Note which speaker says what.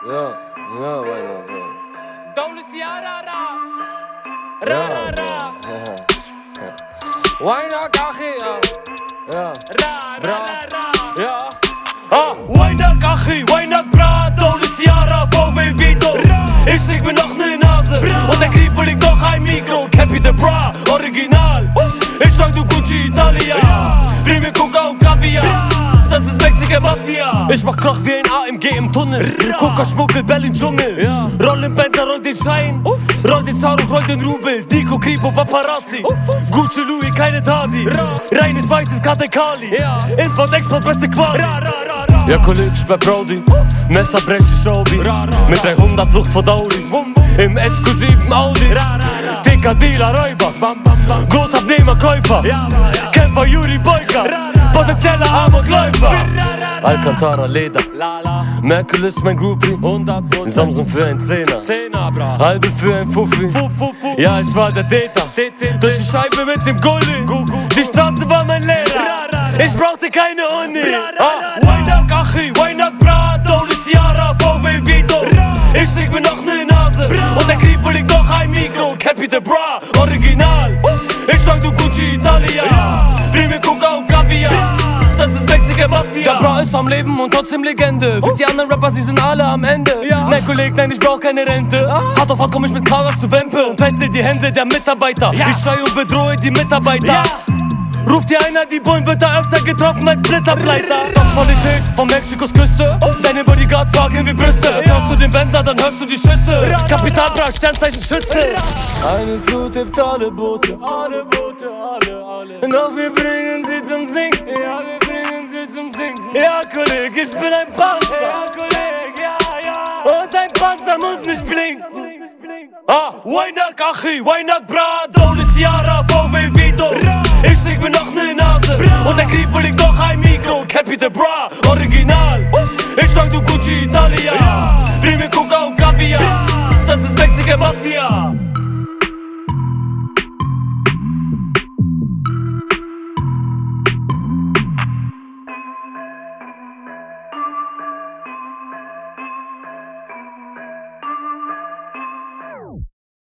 Speaker 1: Ja, meine.
Speaker 2: Dowlisiara, ra. Waina Kachi,
Speaker 1: Ja.
Speaker 2: Ja. Waina Kachi, Waina Bra, Dowlisiara, VW Vito. Ich sing mir noch ne Nase und der Krieg liegt noch ein Mikro. Cappy the Bra, Original. Ich sag du Gucci Italia. Bring mir Coca und Kaviar. Das ist Mexican Mafia. Ich mach Krach wie ein AMG im Tunnel. Coca schmuggel Bell im Dschungel. Roll den Benzer, roll den Schein. Roll den Saruk, roll den Rubel. Dico, Kripo, Paparazzi. Gucci, Louis, keine Tadi. Reines weißes Katekali. Import, Export, beste Quali. Ja, Kollege, ich bin Brody. Messer, Breche, Showbi. Mit 300 Flucht vor Dauli. Im exklusiven Audi. Dicker Dealer, Räuber. Großabnehmer, Käufer. Kämpfer, Juri, Boyka. Potenzieller Amokläufer. Alcantara, Leder. Merkel ist mein Groupie. Samsung für ein Zehner. Halbe für ein Fuffi. Ja, ich war der Täter. Durch die Scheibe mit dem Gulli. Die Straße war mein Lehrer. Ich brauchte keine Uni. Wainak Achi, Wainak Bra, Dowlisiara, VW Vito. Ich sing mir noch ne Nase und der Krieg liegt noch ein Mikro. Cappy the Bra, Original. Ich sag du Gucci Italia. Bring mir Coca und Kaviar. Das ist Mexican Mafia. Der Bra ist am Leben und trotzdem Legende. Für die anderen Rapper, sie sind alle am Ende. Nein, Kollege, nein, ich brauch keine Rente. Hart auf hart komm ich mit Karas zu Wempe und fessel die Hände der Mitarbeiter. Ich schrei und bedrohe die Mitarbeiter. Ruft dir einer, die Bullen wird da öfter getroffen als Blitzableiter. Qualität von Mexikos Küste. Deine Bodyguards wagen wie Brüste. Hörst du den Benzer, dann hörst du die Schüsse. Kapitalbra, Sternzeichen Schütze. Eine Flut hebt alle Boote. Alle. Doch wir bringen sie zum Sinken. Ja, wir bringen sie zum Sinken. Ja, Kollege, ich bin ein Panzer. Ja, Kollege, ja. Und ein Panzer muss nicht blinken. Wainak Achi, Wainak Bra, Dowlisiara, VW Vito. Ich sing mir noch ne Nase und der Krieg liegt noch ein Mikro. Cappy the Bra, Original. Ich sag du Gucci Italia.